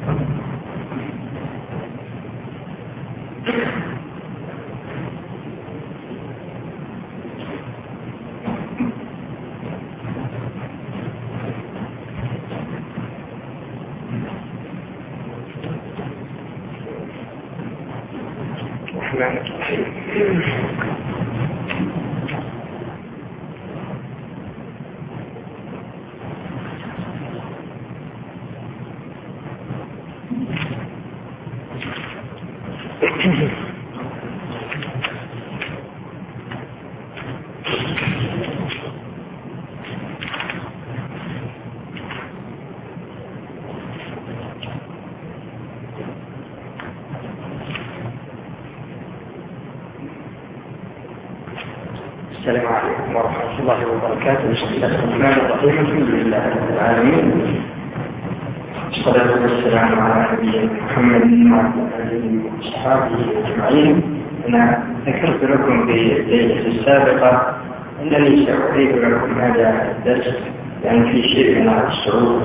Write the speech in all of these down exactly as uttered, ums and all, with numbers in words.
السلام عليكم ورحمة الله وبركاته. بسم الله الرحمن الرحيم. الحمد لله رب العالمين، والصلاة والسلام على نبينا محمد وعلى آله وأصحابه أجمعين. أنا ذكرت لكم في الليلة السابقة أنني سأعيد لكم هذا الدرس يعني في شيء من الصعود.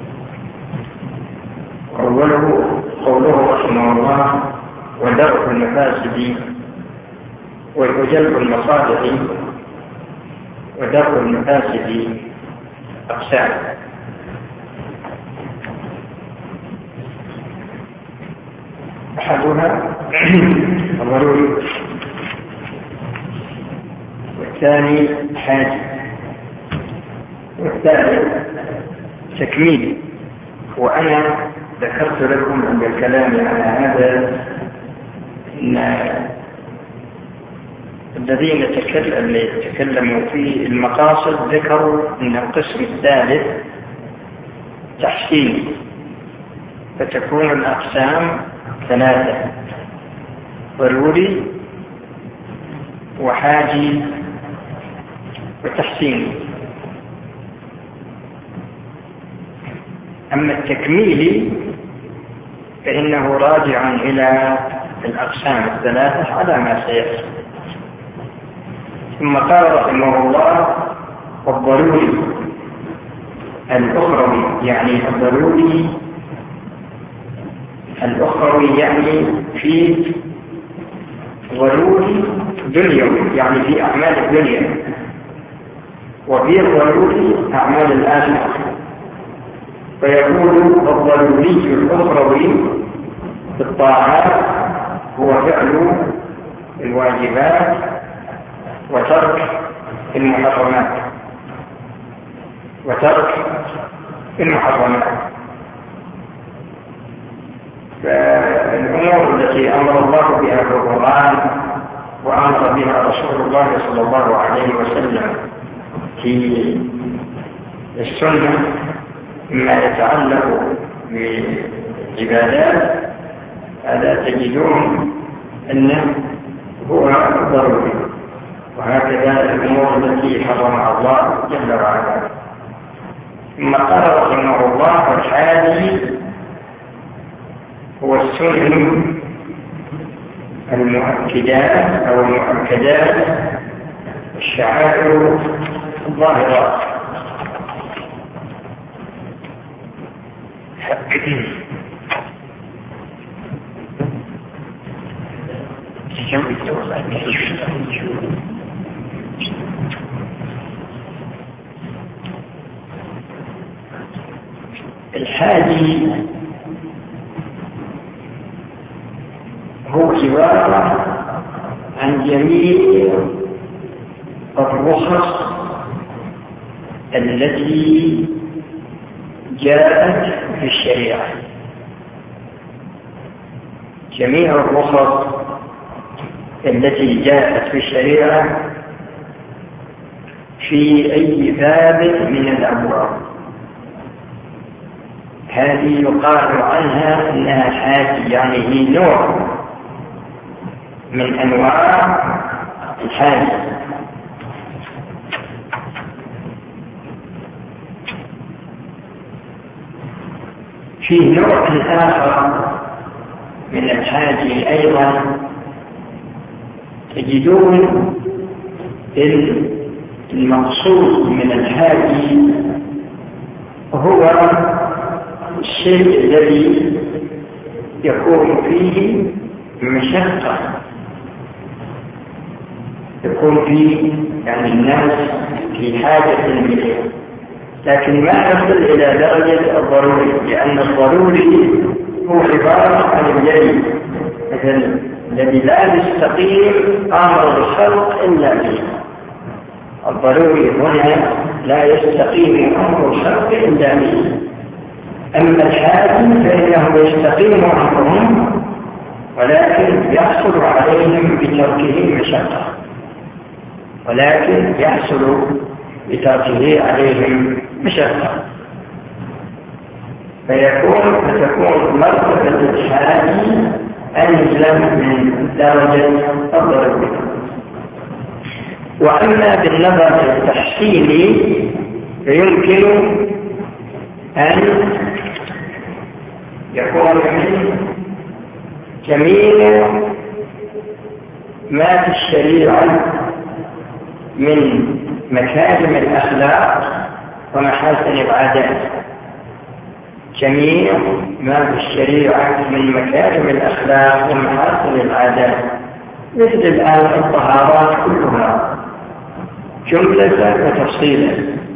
أوله قوله رحمه الله: ودرء المفاسد وجلب المصالح ودرء المفاسد أقسام. أحدها ضروري، والثاني حاجة، والثالث تكميل. وأنا ذكرت لكم عند الكلام على هذا أن الذين تكلموا في المقاصد ذكروا أن القسم الثالث تحسين، فتكون الأقسام ثلاثة: ضروري وحاجي وتحسين. أما التكميل فإنه راجع إلى الأقسام الثلاثة على ما سيأتي. ثم قال رحمه الله: والضروري الأخروي، يعني الضروري الأخروي يعني في ضروري دنيوي، يعني في أعمال الدنيا، وفي ضروري أعمال الآخرة. فيقول الضروري الأخروي في الطاعات هو فعل الواجبات وترك المحرمات وترك المحرمات فالأمور التي أمر الله بها في القرآن وأمر بها رسول الله صلى الله عليه وسلم في السنة مما يتعلق بعبادات، هذا تجدون أنه هو ضروري. وهكذا الأمور التي حرمها الله جل وعلا. ثم قال رحمه الله: والحاجي هو السنن المؤكدات أو المؤكدات الشعائر الظاهرات. الحاجي هو عبارة عن جميع الرخص التي جاءت في الشريعة، جميع الرخص التي جاءت في الشريعة في أي باب من الأبواب، هذه يقال عنها أنها حاجة، يعني هي نوع من أنواع الحاجة. فيه نوع آخر من الحاجة أيضا تجدون المقصود من الحاجة هو الشيء الذي يكون فيه مشقة، يكون فيه يعني الناس في حاجة إليه، لكن ما يصل إلى درجة الضروري، لأن الضروري هو عبارة عن الجري مثل الذي لا يستقيم أمر الخلق إلا به. الضروري هنا لا يستقيم أمر الخلق إلا به. أما الحاكم فإنه يستقيم أمرهم ولكن يحصل عليهم بتركه مشقة، ولكن يحصل بتركه عليهم مشقة، فيكون فتكون مرتبة الحاكم أنزل من درجة الضروري. وأما بالنظر التحصيلي فيمكن أن يكون من جميع ما في الشريعة من مكارم الأخلاق ومحاسن العادات، جميع ما في الشريعة من مكارم الأخلاق ومحاسن العادات، مثل الآن الطهارات كلها جملة وتفصيلا،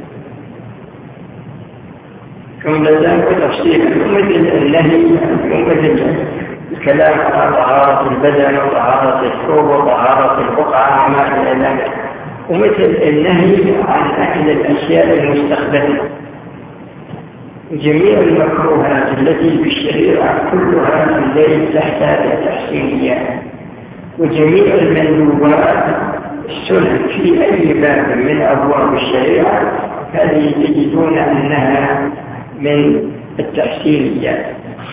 جملة وتفصيلا، مثل النهي ومثل الكلام عن طهارة البدن وطهارة الثوب وطهارة البقعة وما إلى ذلك، ومثل النهي عن أكل الأشياء المستخدمة. جميع المكروهات التي في الشريعة كلها تندرج تحت التحسينيات، وجميع المندوبات السنن في أي باب من أبواب الشريعة هذه تجدون أنها من التحسينيات.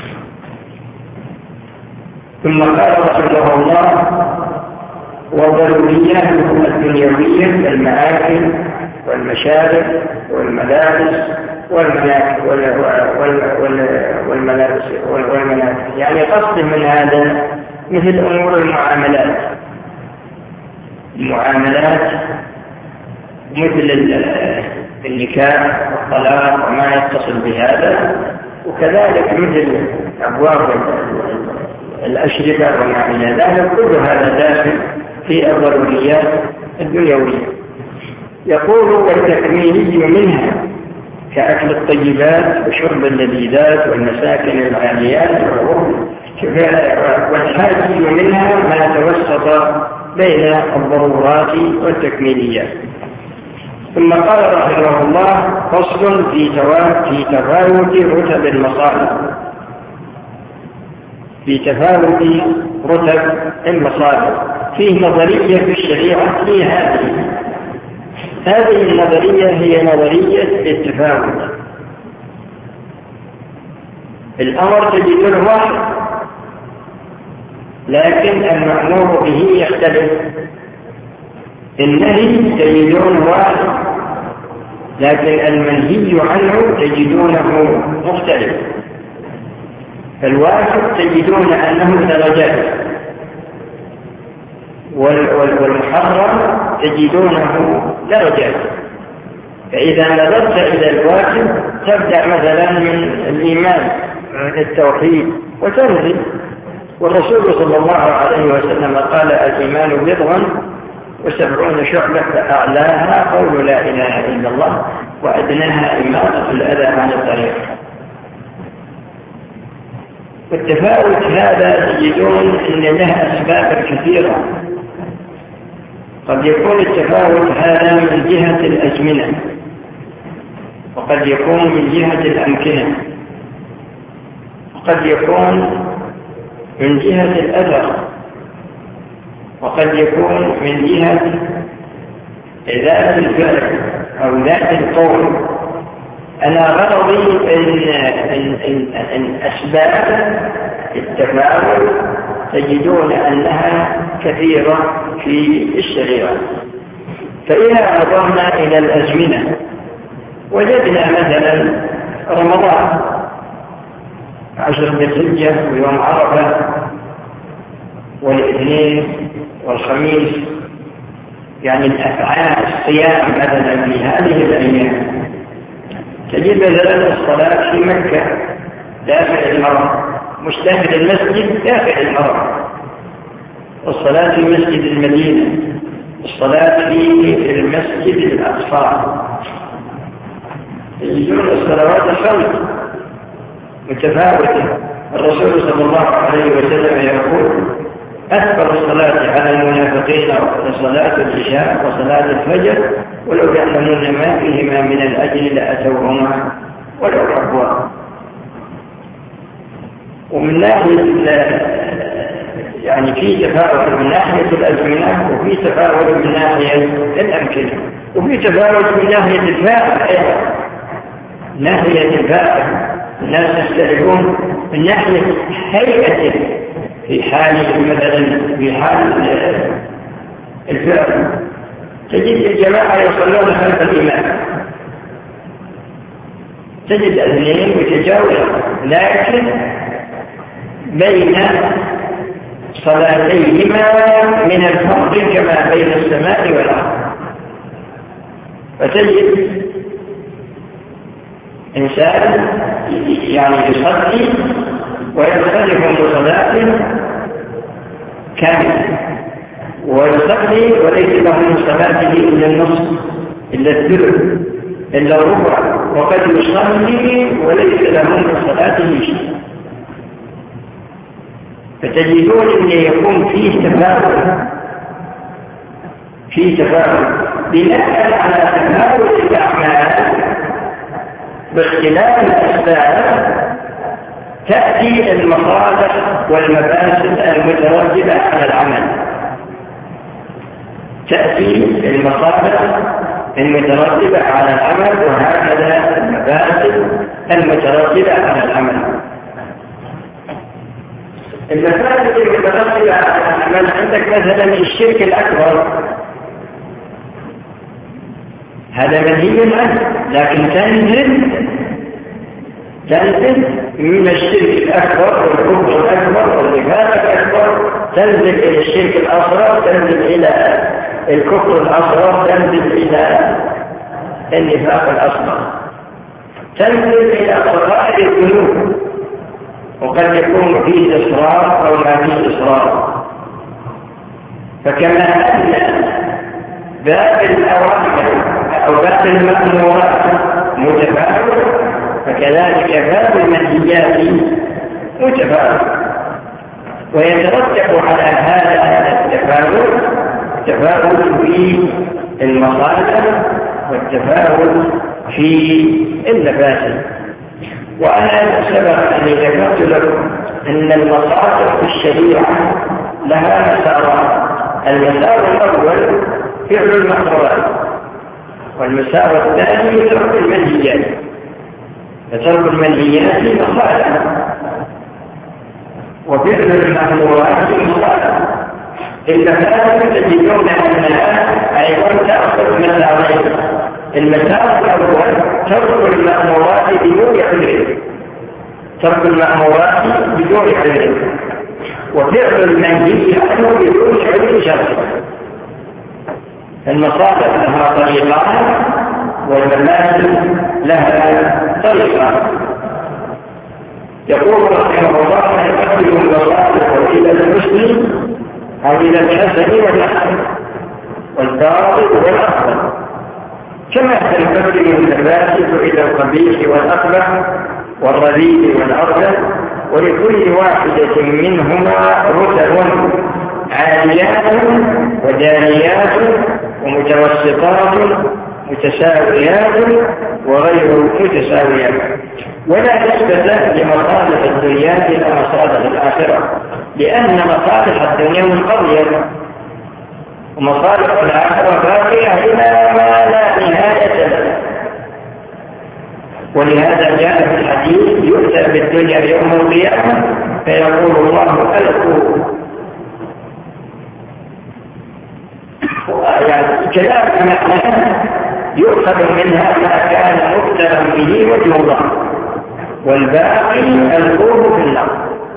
ثم قال رحمه الله: وضرورياته الدنيوية كالمآكل والمشارب والملابس والمناكب والملابس والمناكب، يعني قصد من هذا مثل أمور المعاملات، المعاملات مثل النكاح والطلاق وما يتصل بهذا، وكذلك مثل أبواب الأشربة وما إلى ذلك، كل هذا داخل في الضروريات الدنيوية. يقول: والتكميلي منها كأكل الطيبات وشرب اللذيذات والمساكن العاليات، والحاجي منها ما توسط بين الضرورات والتكميليات. ثم قال رحمه الله: فصل في تفاوت رتب المصالح، في تفاوت رتب المصالح. فيه نظرية في الشريعة في هذه هذه النظرية هي نظرية التفاوت. الأمر تجدونه واحد، لكن المأمور به يختلف. النهي تجدونه واحد، لكن المنهي عنه تجدونه مختلف. فالواحد تجدون أنه درجات، والمحرم تجدونه درجات. فإذا نظرت إلى الواحد تبدأ مثلا من الإيمان التوحيد وتنزل. والرسول صلى الله عليه وسلم قال: الإيمان بضع وسبعون شعبة، فأعلاها قول لا إله إلا الله وأدناها إماطة الأذى عن الطريق. والتفاوت هذا تجدون أن له أسباب كثيرة. قد يكون التفاوت هذا من جهة الأزمنة، وقد يكون من جهة الأمكنة، وقد يكون من جهة الأثر، وقد يكون من جهة ذات الفعل أو ذات القول. أنا غرضي أن, أن, أن, أن أسباب التفاوت تجدون أنها كثيرة في الشريعة. فإذا نظرنا إلى الأزمنة وجدنا مثلا رمضان، عشر ذي الحجة ويوم عرفة والاثنين والخميس، يعني الأفعال الصيام مثلا في هذه الأيام. تجد مثلا الصلاة في مكة داخل الحرم، مش داخل المسجد، داخل الحرم. الصلاة في مسجد المدينة، الصلاة في المسجد الأقصى، يجون الصلوات الخمس متفاوتة. الرسول صلى الله عليه وسلم يقول: أكبر الصلاة على المنافقين صلاة العشاء وصلاة الفجر، ولو يعلمون ما فيهما من الأجر لأتوهما ولو حبوا. ومن ناحية يعني في تفاوت من ناحية الأزمنة، وفي تفاوت من ناحية الأمكنة، وفي تفاوت من ناحية الفاعل أيضا. ناحية الفاعل الناس يختلفون من ناحية هيئته في حال مثلا في حال الفعل. تجد الجماعة يصلون خلف الإمام، تجد اثنين متجاورين، لكن بين صلاتيهما من الفرق كما بين السماء والأرض. فتجد إنسان يعني يصلي ويختلف بصلاة كاملة، ويصلي وليس له من صلاته إلا النصف إلا الثلث إلا الربع، وقد يصلي وليس له من صلاته شيء. فتجدون أن يكون فيه تفاوت فيه تفاوت بناء على تفاوت الأعمال باختلاف الأسباب. تأتي المصالح والمفاسد المترتبة على العمل، تأتي المصالح المترتبة على العمل، وهكذا المفاسد المترتبة على العمل. المفاسد المترتبة على العمل عندك مثلا الشرك الأكبر، هذا منهي عنه، لكن تنزل تنزل من الشرك الأكبر والكفر الأكبر والنفاق الأكبر، تنزل إلى الشرك الأصغر، تنزل إلى الكفر الأصغر، تنزل إلى النفاق الأصغر، تنزل إلى صغائر الذنوب، وقد يكون فيه إصرار أو ما فيه إصرار. فكما أن باب الأوامر أو باب المأمورات متفاوت، فكذلك باب المنهيات متفاوت، ويترتب على هذا التفاوت تفاوت في المصالح والتفاوت في المفاسد. وأنا سبق أني ذكرت لكم أن المصالح في الشريعة لها مسارات. المسار الأول فعل المأمورات، والمسار الثاني ترك المنهيات. فترك المنهيات مصالح، وفعل المأمورات مصالح. المفاسد تجدون أنها أيضا تأخذ مسارين. المسار الأول ترك المأمورات بدون عذر، ترك المأمورات بدون عذر، وفعل المنهيات بدون عذر شرعي. المصالح لها طريقان والمفاسد لها طريقان. يقول رحمه الله: يقدم المصالح إلى الحسن أو إلى الحسن والأحسن والباطل والأفضل، كما تنقسم المفاسد إلى القبيح والأقبح والرديء والأرذل، ولكل واحدة منهما رتب عاليات ودانيات ومتوسطات متساويات وغير متساويات، ولا نسبة لمصالح الدنيا إلى مصالح الآخرة، لأن مصالح الدنيا منقضية ومصالح الآخرة باقية إلى ما لا نهاية له. ولهذا جاء في الحديث: يؤتى بالدنيا يوم القيامة فيقول الله: ألقوا. يعني كلام معناه يؤخذ منها ما كان مبتلى به وجه الله، والباقي القوه في النار.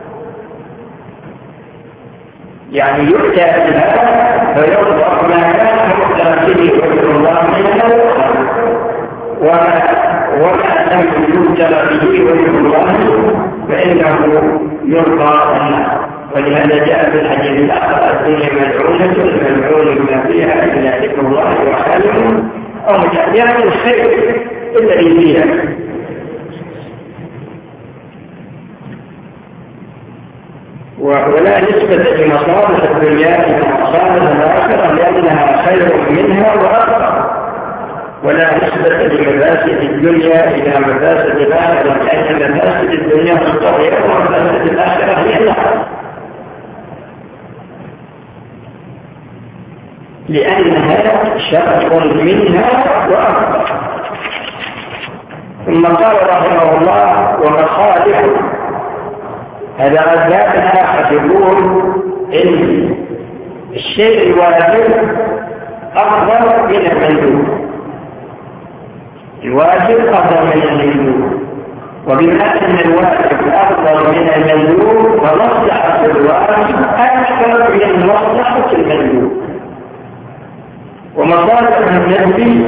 يعني يؤتى بها فيوضع ما كان مبتلى به وجه الله منه، وما لم يبتلى به وجه الله فإنه يلقى النار. ولهذا جاء في الحديث الآخر: الدنيا ملعونة ملعون ما فيها إلا ذكر الله وحاله أو يعني الخير الذي فيها. ولا نسبة لمصالح الدنيا إلى مصالح الآخرة لأنها خير منها وأكثر، ولا نسبة لمفاسد الدنيا إلى مفاسد الآخرة لأن مفاسد الدنيا مضطرة ومفاسد الآخرة هي النار، لأنها شر منها وأكثر. ثم قال رحمه الله: ومصالح هذا أسباب آخر يقول إن الشيء الواجب أفضل من المندوب، الواجب أفضل من المندوب، وبما أن الواجب أفضل من المندوب فمصلحة الواجب أكثر من مصلحة المندوب، ومصالح المندوب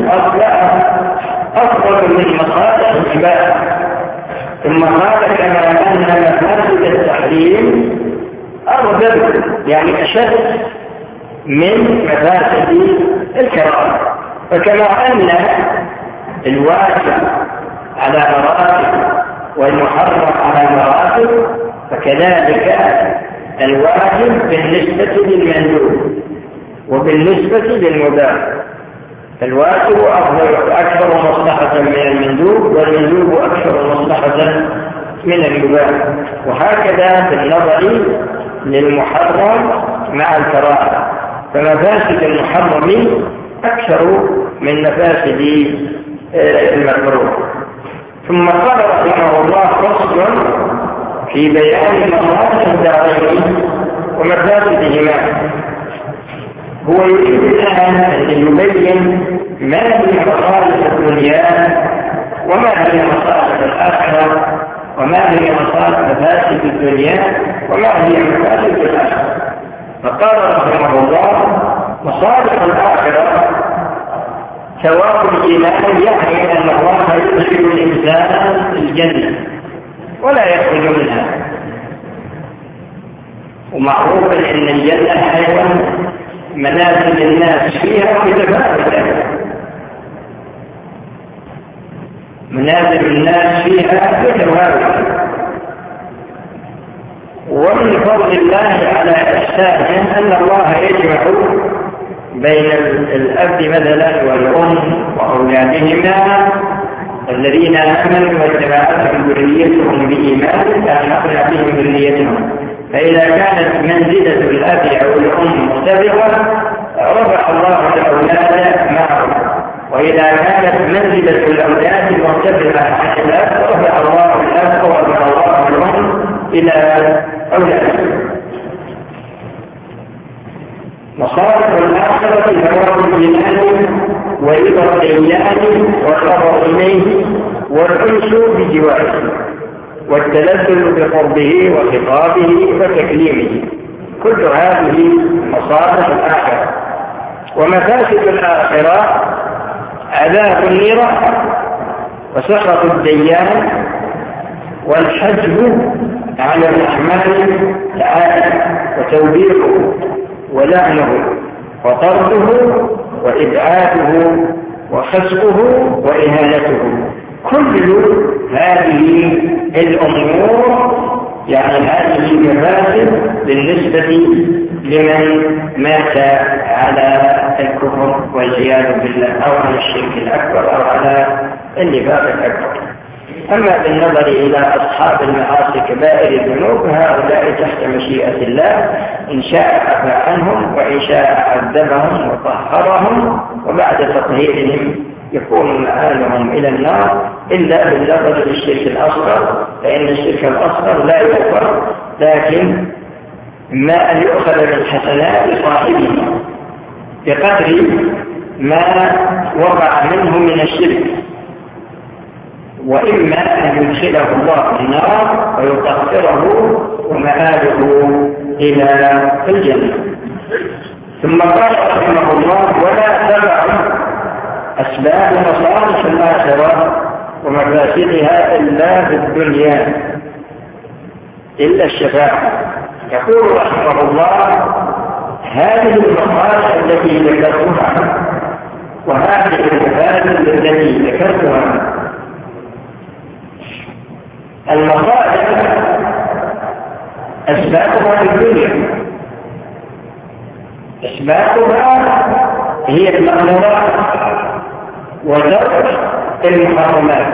أفضل من مصالح العباد. ثم قال: كما أن مفاسد التحريم أغلب يعني أشد من مفاسد الكراهة، فكما أن الواجب على مراتب والمحرم على مراتب فكذلك الواجب بالنسبة للمندوب وبالنسبة للمباح. الواجب أفضل أكثر مصلحة من المندوب، والمندوب أكثر مصلحة من المباح، وهكذا بالنظر للمحرم مع الكراهة، فمفاسد المحرم أكثر من مفاسد المكروه. ثم قال رحمه الله: فصل في بيان مصالح الدارين ومفاسدهما. هو يريد الآن أن يبين ما هي مصالح الدنيا وما هي مصالح الآخرة، وما هي مصالح مفاسد الدنيا وما هي مفاسد الآخرة. فقال رحمه الله: مصالح الآخرة ثواب الإيمان، يعني أن الله يدخل الإنسان الجنة ولا يخرج منها، ومعروف أن الجنة أيضا منازل الناس فيها متفاوتة، منازل الناس فيها متفاوتة، ومن فضل الله على إحسانه أن الله يجمع بين الأب مثلا والأم وأولادهما الذين آمنوا واتبعتهم ذريتهم بإيمان فألحقنا بهم ذريتهم. فإذا كانت منزلة الأب أو الأم مرتفعة رفع الله الأولاد معه، وإذا كانت منزلة الأولاد مرتفعة عن الأب رفع الله الأب ورفع الله الأم إلى أولادهم. مصالح الآخرة ثواب الإيمان ورضا الديان والنظر إليه والأنس بجواره والتلذذ بقربه وخطابه وتكليمه، كل هذه مصالح الآخرة. ومفاسد الآخرة عذاب النيران وسخط الديان والحجب على الرحمن تعالى وتوبيخه ولعنه وطرده وإبعاده وخسفه وإهانته. كل هذه الأمور يعني هذه المفاسد بالنسبة لمن مات على الكفر والعياذ بالله أو على الشرك الأكبر أو على النفاق الأكبر. أما بالنظر إلى أصحاب المعاصي كبائر الذنوب هؤلاء تحت مشيئة الله، إن شاء عفا عنهم وإن شاء عذبهم وطهرهم، وبعد تطهيرهم يكون مآلهم إلى النار، إلا بالنظر للشرك الأصغر، فإن الشرك الأصغر لا يغفر، لكن ما أن يؤخذ من حسنات صاحبه بقدر ما وقع منه من الشرك، وإما أن يدخله الله النار ويطهره ومآله إلى الجنة. ثم قال رحمه الله: ولا تبع أسباب مصالح الآخرة ومفاسدها إلا في الدنيا إلا الشفاعة. يقول رحمه الله: هذه المصالح التي ذكرتها وهذه المفاسد التي ذكرتها، المصالح أسبابها في الدنيا، أسبابها هي المأمورات وترك المحرمات.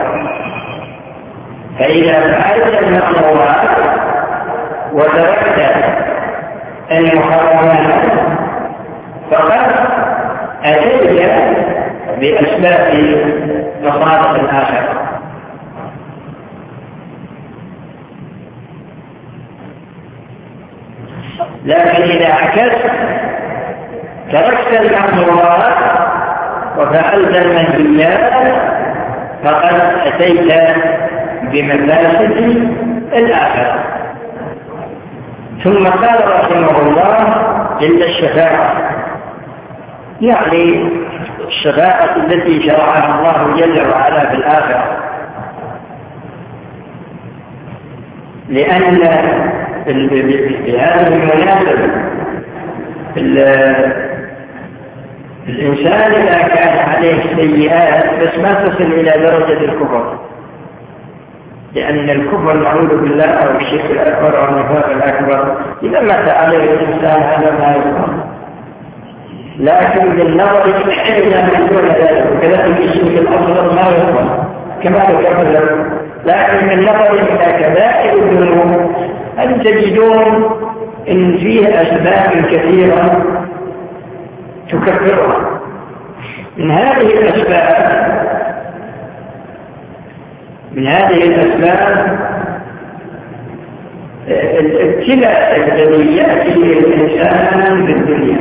فإذا فعلت المأمورات وتركت المحرمات فقد أتيت بأسباب مصالح الآخرة. لكن إذا عكست تركت المأمورات وفعلت المنهيات فقد أتيت بمفاسد الآخرة. ثم قال رحمه الله: إلا الشفاعة، يعني الشفاعة التي شرعها الله جل وعلا في الآخرة، لأن بهذه المناسبة الإنسان إذا كان عليه سيئات بس ما تصل إلى درجة الكفر، لأن الكفر نعوذ بالله أو الشرك الأكبر أو النفاق الأكبر إذا مات عليه الإنسان هذا ما يكفر، لكن بالنظر إلى من دون ذلك وكذلك الشرك الأصغر ما يكفر كما ذكرنا. لكن بالنظر إلى كبائر الذنوب أن تجدون إن فيه أسباب كثيرة تكفرها. من هذه الأسباب من هذه الأسباب الابتلاء الذي يأتي الإنسان في الدنيا،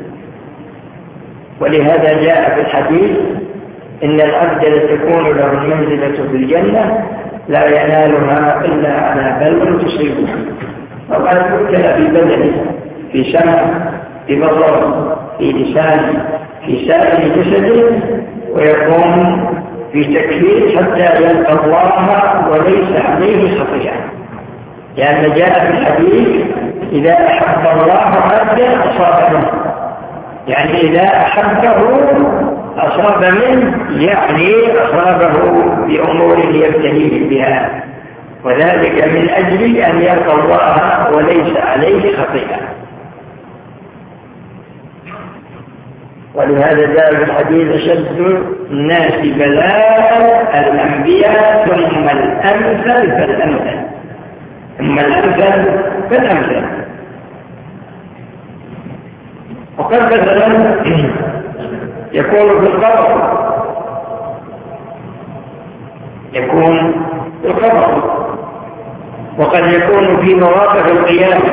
ولهذا جاء في الحديث: إن العبد لتكون له المنزلة في الجنة لا ينالها إلا على بلوى تصيبه. وقد ابتلى في بدنه، في سمعه، في بصره، في لسانه، في سائر جسده، ويكون في تكفير حتى يلقى الله وليس عليه خطيئة. لأن جاء في الحديث: إذا أحب الله عبدا أصاب منه، يعني إذا أحبه أصاب منه، يعني أصابه بأمور يبتليه بها، وذلك من أجل أن يلقى الله وليس عليه خطيئة. ولهذا جاء في الحديث: أشد الناس بلاء الأنبياء ثم الأمثل فالأمثل، ثم الأمثل فالأمثل. وقد مثلا يكون في القبر، يكون في القبر، وقد يكون في مواقف القيامة،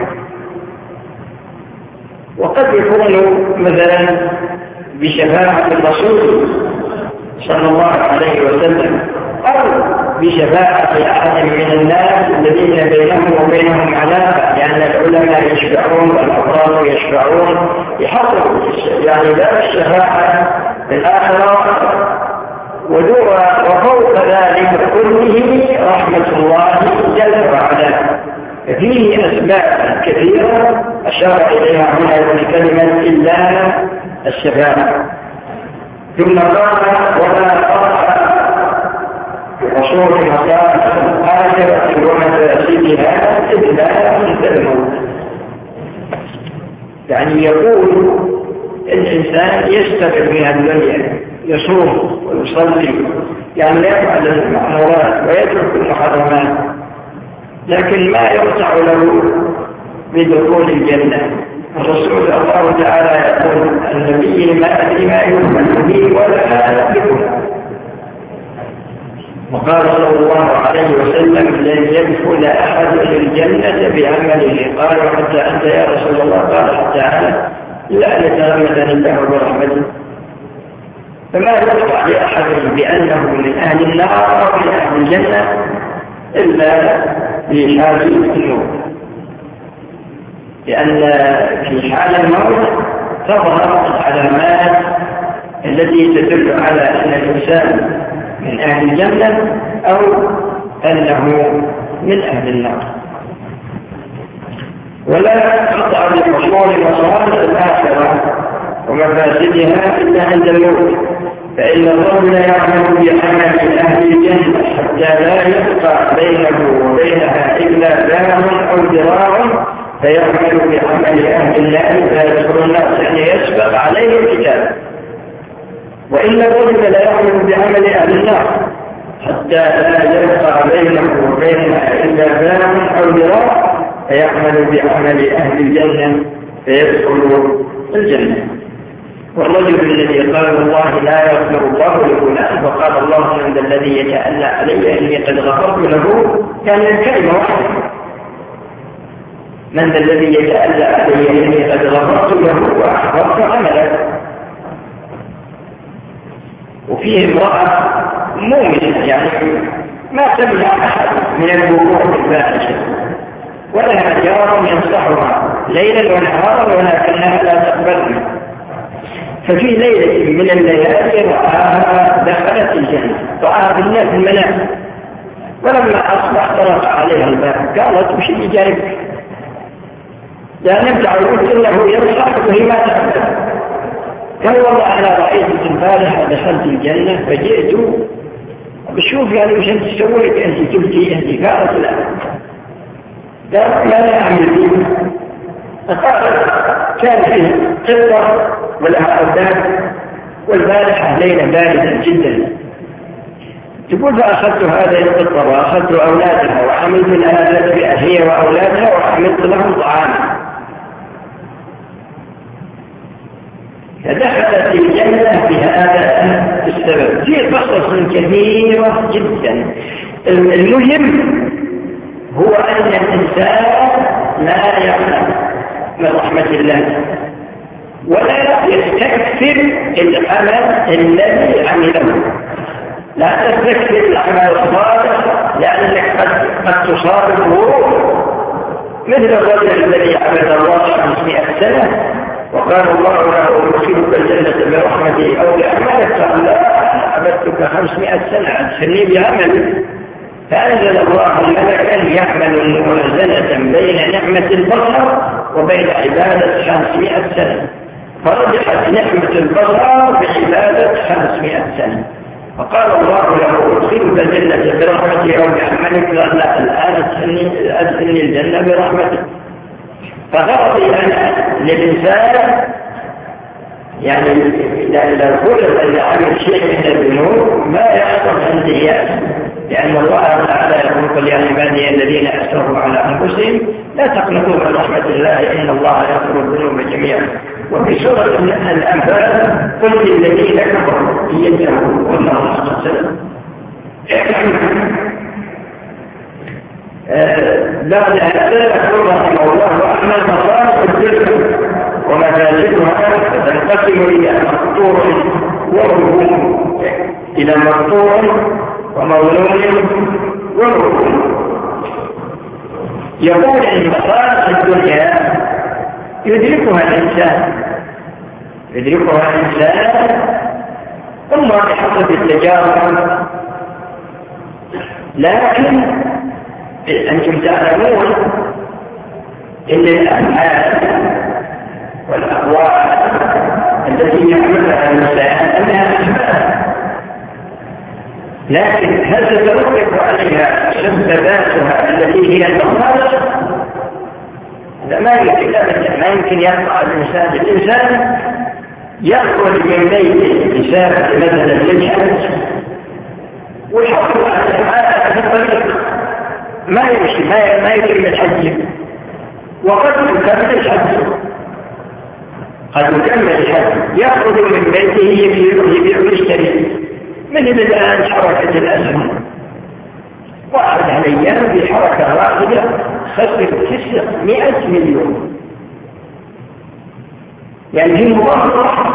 وقد يكون مثلا بشفاعة الرسول صلى الله عليه وسلم، أو بشفاعة أحد من الناس الذين بينهم وبينهم علاقة، لأن العلماء يشفعون والأطراف يشفعون يحصل يعني لا الشفاعة في الآخرة. وفوق ذلك كله رحمة الله جل وعلا. فيه أسباب كثيرة أشار إليها هنا بكلمة إلا الشفاعة. ثم قال: ولا قرأ وصول مصالح الآخرة ومفاسدها إلا عند الموت. يعني يقول الإنسان يستغل من الدنيا، يصوم ويصلي، يعني لا يفعل المأمورات ويترك المحرمات، لكن ما يقطع له بدخول الجنة. الرسول الله تعالى يقول: النبي ما أدري ما يؤمن به ولا بكم. وقال صلى الله عليه وسلم: لن يدخل أحد الجنة بعمله. قالوا: حتى أنت يا رسول الله؟ قال: حتى أنا، لا يتغمدني الله برحمته. فما يقطع لأحد بأنه من أهل النار أو من أهل الجنة إلا في حال الموت، لأن في حال الموت تظهر العلامات التي تدل على أن الإنسان من أهل الجنة أو أنه من أهل النار. ولا قطع بحصول مصالح الآخرة ومفاسدها إلا عند الموت، فإن الرجل يعمل بعمل أهل الجنة حتى لا يبقى بينه وبينها إلا ذراع أو ذراع، فيعمل بعمل أهل النار فيدخل الناس، يعني يسبق عليه الكتاب. وإن الرجل لا يعمل بعمل أهل النار حتى لا يبقى بينه وبينها إلا ذراع أو ذراع، فيعمل بعمل أهل الجنة فيدخل الجنة. والرجل الذي قال والله لا يغفر الله لفلان وقال الله من ذا الذي يتألى علي إني قد غفرت له، كان الكلمة واحدة، من ذا الذي يتألى علي إني قد غفرت له وأحبطت عمله. وفيه امرأة مؤمنة يعني ما سمع أحد من الوقوع الفاحشة ولها جار ينصحها ليلا ونهارا ولكنها لا تقبلها، ففي ليلة من الليالي رآها دخلت الجنة، رآها بالله في المنام، ولما أصبح طرق عليها الباب قالت وش اللي جايبك؟ لا نبدأ قلت إنه ينصح وهي ما تقبل. قال والله أنا رأيت البارحة دخلت الجنة فجئت بشوف يعني وش أنت تسوي أنت تبكي أنت؟ قالت لا. قال لا لا أعمل فيه. فقالت كان فيه قطة ولها أولاد والبارحة ليلة باردة جدا، تقول فأخذت هذه القطة وأخذت أولادها وعملت لها هي وأولادها وعملت لهم طعاما، فدخلت الجنة بهذا السبب. في قصص كثيرة جدا. المهم هو أن الإنسان لا يعلم من رحمة الله ولا يستكثر العمل الذي عمله. لا تستكثر العمل الصالح لأنك قد, قد تصاب الغرور، مثل الرجل الذي عبد الله خمسمائة سنة وقال الله له أدخلك الجنة برحمتي أو بعملك، قال لا عبدتك خمسمائة سنة أدخلني بعملي، فأنزل الله الملكا يعمل الموازنة بين نعمة البصر وبين عبادة خمسمائة سنة، فرجحت نعمة البصر بعبادة خمسمائة سنة، فقال الله له أدخلك الجنة برحمتي أو بعملك، قال لا الآن أدخلني الجنة برحمتي. فغرضي أنا للإنسان يعني إذا خلق إذا عمل شيء من الذنوب ما يحصل انتهاء، لأن الله تعالى يقول يا عبادي الذين أسرفوا على أنفسهم لا تقنطوا من رحمة الله إن الله يغفر الذنوب جميعا. وفي سورة الأنفال قل للذين كفروا إن ينتهوا والله أحسن. بعد هذا يقول رحمه الله وأما المصالح الجنة ومفاسدها فتنقسم إلى مقطوع ومظلوم، إلى مقطوع ومظلوم ومظلوم. يقول إن مصالح الدنيا يدركها الإنسان يدركها الإنسان ثم بحسب التجارب، لكن أنتم تعلمون إن الأفعال والأقوال التي يعملها الإنسان أنها أسباب، لكن هل تترتب عليها سبباتها التي هي المصالح؟ لا ما يمكن ما يمكن يقع الإنسان الإنسان يخرج من بيته يسافر مثلا للحج ويحصل على الحالة في الطريق ما يمشي ما ما يتم الحج، وقد يكمل الحج قد يكمل الحج يخرج من بيته يبيع ويشتري. من الآن حركة الأسهم واحد على أيام في حركة واحدة خسر تسعمائة مليون، يعني هي مضاعفة.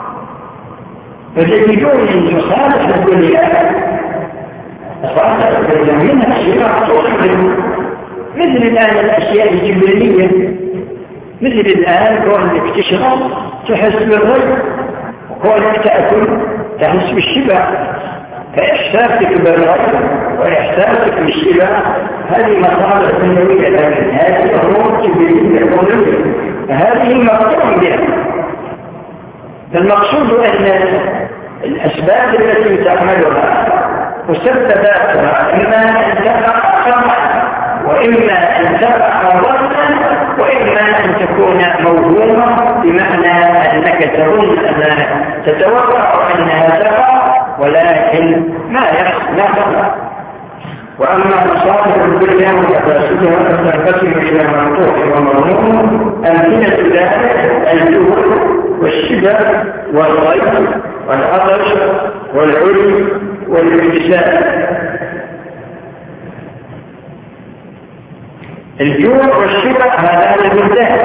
فتجدون أن مصالح الدنيا صارت منها أشياء تصبر، مثل الآن الأشياء الجبلية، مثل الآن كونك تشرب تحس بالرزق، وكونك تأكل تحس بالشبع، فإحساسك بالرجل وإحساسك بالشبع هذه مصالح دنيوية، لكن هذه أمور جبلية قلوبية، هذه مقطوع بها. فالمقصود أن الأسباب التي تعملها مسبباتها إما أن تقع خطأ وإما أن تقع ظنا وإما أن تكون موهومة، بمعنى أنك تظن أنها تتوقع أنها تقع ولكن ما يحصل لا تقع. وأما مصالح الدنيا ومفاسدها فتنقسم إلى منطوق ومضمون. أمثلة ذلك الجوع والشبع والغيظ والعطش والعري والابتسام. الجوع والشبع هذان بالذات،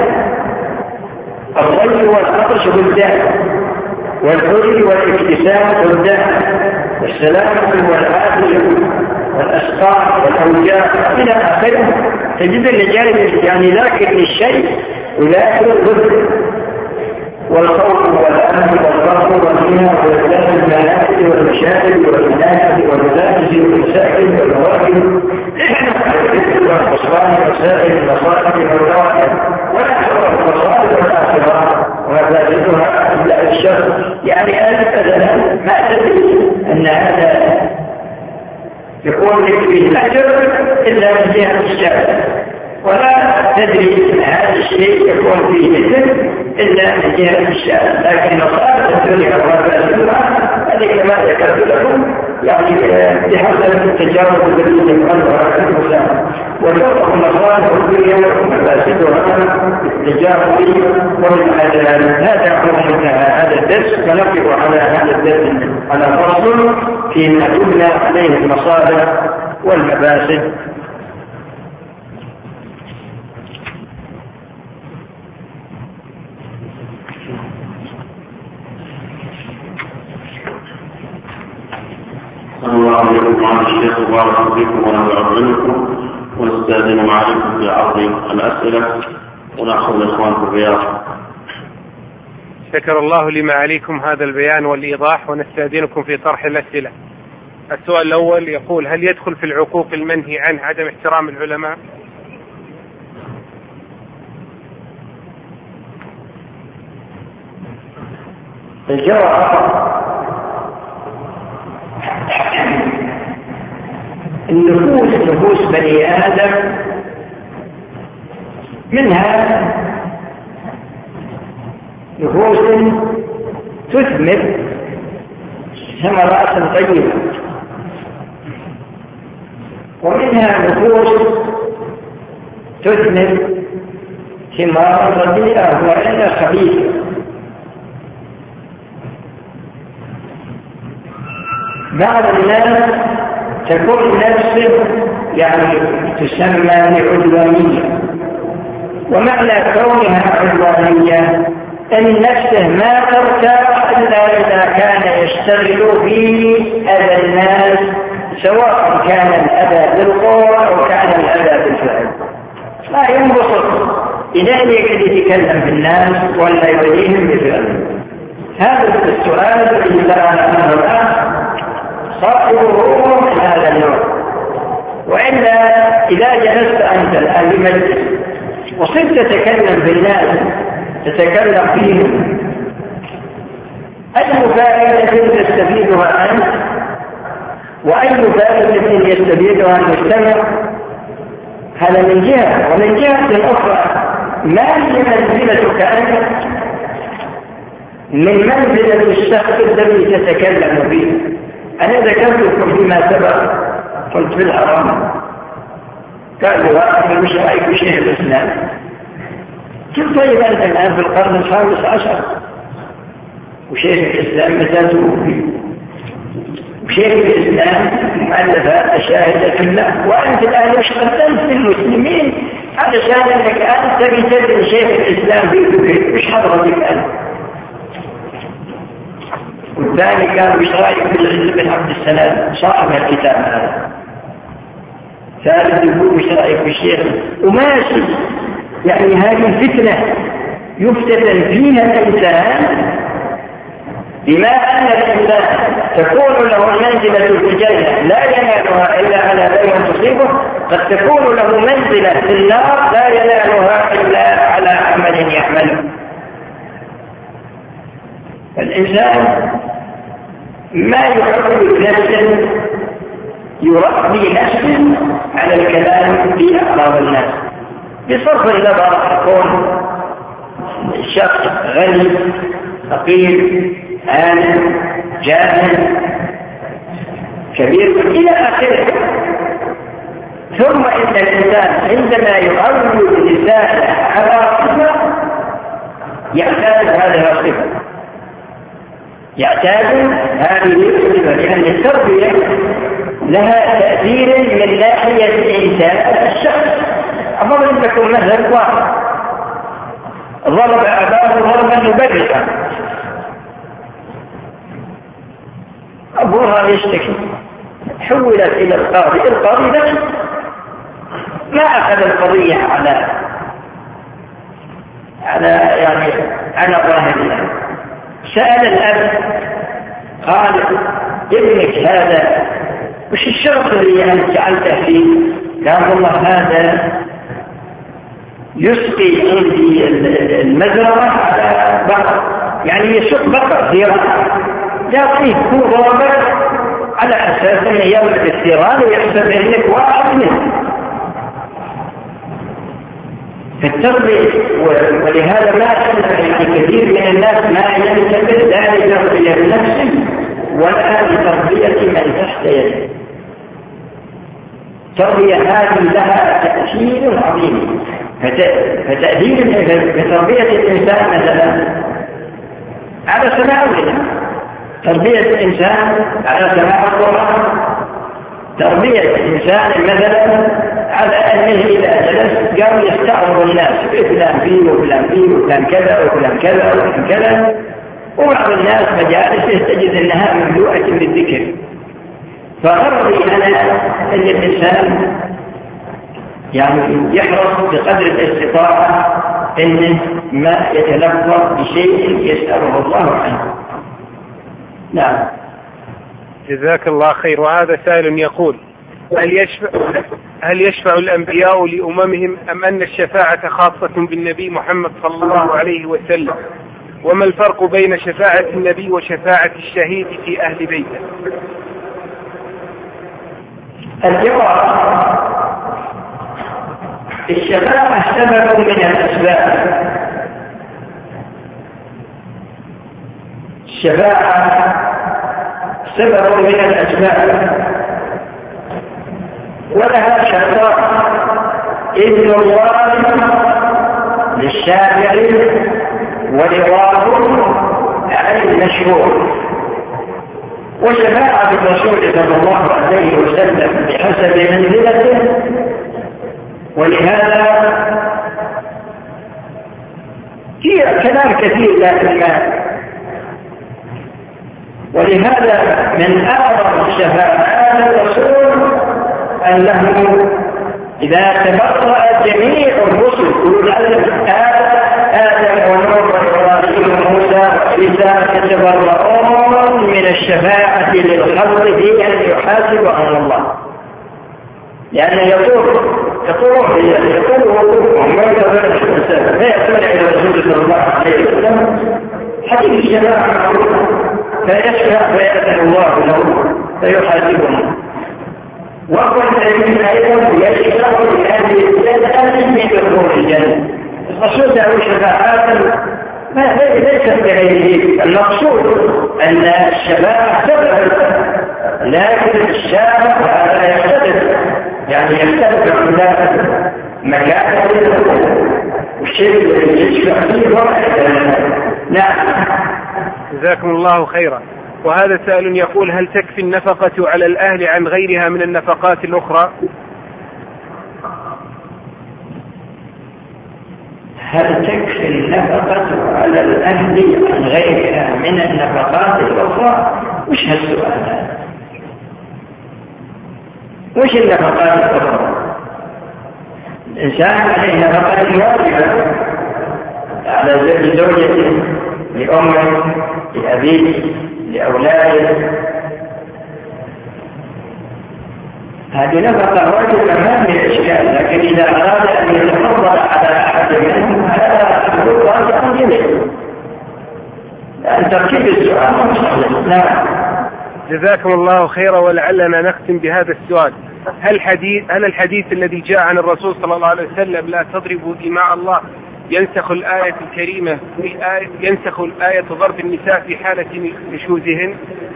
الغيظ والعطش بالذات، والعري والابتسام بالذات، والسلامة والعافية والأسقام والأوجاع إلى آخره. تجد الرجال يعني ذاكر للشيء وذاكر الضد، والخوف والأمن والضغط والغنى والإخلاص المناكب والمشاكل والمناكب والمناكب والمساكل والمواكب والخسران وسائل المصائب والروائب والأسرار والمصائب والآخرة ومفاسدها إلا الشر. يعني هذا مثلا ما تدري أن هذا يكون لك فيه الأجر إلا من جهة الشر، ولا تدري أن هذا الشيء يكون فيه الإثم إلا من جهة الشر. لكن مصائب الدنيا ومفاسدها هذه كما ذكرت لكم يعني بحسب التجارب التي تفعلها الإنسان، وتوقف مصائب الدنيا ومفاسدها بالتجارب والعدل. هذا هو منتهى هذا الدرس، ونقف على هذا الدرس على فصل فيما تبنى عليه المصالح والمفاسد. الله عليكم وعلى الشيخ وبارك فيكم ونفع منكم، ونستأذن معكم في عرض الأسئلة ونأخذ الإخوان في الرياض. شكر الله لما عليكم هذا البيان والإيضاح، ونستأذنكم في طرح الأسئلة. السؤال الأول يقول: هل يدخل في العقوق المنهي عنه عدم احترام العلماء؟ الجواب: النفوس نفوس بني آدم منها نفوس تثمر ثمرات طيبة، ومنها نفوس تثمر ثمار رديئة وإلا خبيثة. بعض الناس تكون نفسه يعني تسمى عدوانية، ومعنى كونها عدوانية أن نفسه ما ترتاح إلا إذا كان يشتغل في أذى الناس، سواء كان الأذى بالقول أو كان الأذى بالفعل، لا ينبسط إذا يقعد يتكلم في الناس ولا يوليهم بفعله. هذا السؤال الذي سأل عنه الآن صاحبه من هذا النوع. وإلا إذا جلست أنت الآن بمجلس وصرت تتكلم بالناس تتكلم فيهم، أي فائدة تستفيدها أنت وأي فائدة يستفيدها المجتمع؟ هذا من جهة. ومن جهة أخرى ما هي منزلتك أنت من منزلة الشخص الذي تتكلم فيه؟ أنا ذكرت لكم فيما سبق قلت في الحرام قال لي واحد مش رأيك بشيخ الإسلام. قلت طيب أنت الآن في القرن الخامس عشر وشيخ الإسلام متى توفي، وشيخ الإسلام مؤلفات أشاهدة الله، وأنت الآن مش قدمت للمسلمين علشان أنك أنت بتدري شيخ الإسلام في مش حضرتك أنت. والثاني كان مش رأيك بالعز بن عبد السلام صاحب الكتاب هذا. ثالث يقول مش رأيك بالشيخ وماشي. يعني هذه فتنة يفتتن فيها الإنسان بما أن الإنسان تكون له المنزلة في الجنة لا ينالها إلا على بين تصيبه، قد تكون له منزلة في النار لا ينالها إلا على عمل يعمله. الإنسان ما يحرك نفسه يربي نفسه على الكلام في أعراض الناس بصرف النظر يكون الشخص غني فقير عالم جاهل كبير إلى آخره. ثم إن الإنسان عندما يعود لسانه على صفة يعتاد هذه الصفة يعتاد هذه الصفة لأن التربية لها تأثير من ناحية الإنسان الشخص. أضرب لكم مثل واحد ضرب أباه ضربا مبرحا، أبوها يشتكي، حولت إلى القاضي، القاضي نفسه ما أخذ القضية على على يعني على ظاهرها. سأل الأب قال ابنك هذا وش الشرط اللي أنت جعلته فيه؟ قال والله هذا يسقي عندي المزرعة على بقر، يعني يسق بقر زراعة، يعطيه هو ضربة على أساس أنه يولد الثيران ويحسب أنك واحد منه. فالتربية ولهذا ما يعني كثير من الناس ما ينتبه لا لتربية نفسه ولا لتربية من تحت يده. التربية هذه لها تأثير عظيم. فتأثير بتربية الإنسان مثلا على سماع الغنى، تربية الإنسان على سماع القرآن، تربية الإنسان مثلا على أنه إذا جلس قام يستعرض الناس فلان فيه وفلان فيه وفلان كذا وفلان كذا وفلان كذا. وبعض الناس مجالسه تجد أنها مملوءة بالذكر. فغرضي أنا أن الإنسان يعني يحرص بقدر الاستطاعة أنه ما يتلفظ بشيء يسأله الله عنه. نعم. جزاك الله خير. وهذا سائل يقول هل يشفع, هل يشفع الأنبياء لأممهم أم أن الشفاعة خاصة بالنبي محمد صلى الله عليه وسلم؟ وما الفرق بين شفاعة النبي وشفاعة الشهيد في أهل بيته؟ الجواب الشفاعة سبب من الأسباب. الشفاعة سبب من الأسباب ولها شرطان: إذن الله للشافع ورضاه عن المشروع. وشفاعة الرسول صلى الله عليه وسلم بحسب منزلته، ولهذا في كلام كثير لا المال. ولهذا من أعظم الشفاعات الرسول أنه إذا تبرأ جميع الرسل كل آدم ونوح وإبراهيم وموسى وعيسى يتبرؤون من الشفاعة للخلق في أن يحاسب الله، لأنه يقول يقول يقول وقوفهم ما يتبرأ الإنسان لا يتبرأ إلى الرسول صلى الله عليه وسلم حديث الشفاعة معروفة، فيشفع فيأذن الله له فيحاسبهم. وقل أن أيضا يشفع لهذه الجنة من دخول الجنة. الرسول له شفاعات ليست بغيره. المقصود أن الشفاعة سبب، لكن الشافع هذا يختلف، يعني يختلف عن مكان والشيء الذي يشفع فيه واحد. نعم. جزاكم الله خيرا. وهذا سائل يقول هل تكفي النفقة على الأهل عن غيرها من النفقات الأخرى؟ هل تكفي النفقة على الأهل عن غيرها من النفقات الأخرى؟ وش هالسؤال هذا؟ وش النفقات الأخرى؟ الإنسان عليه نفقات واجبة على زوجته لأمه لأبيه لأولاده. هذه نفقة الرجل ما في إشكال، لكن إذا أراد أن يتفضل على أحد منهم هذا الرجل جميل، لأن تركيب السؤال مصحيح. نعم. جزاكم الله خيرا. ولعلنا نختم بهذا السؤال: هل حديث هل الحديث الذي جاء عن الرسول صلى الله عليه وسلم لا تضربوا دماء الله ينسخ الآية الكريمة في آية ينسخ الآية ضرب النساء في حالة نشوزهن؟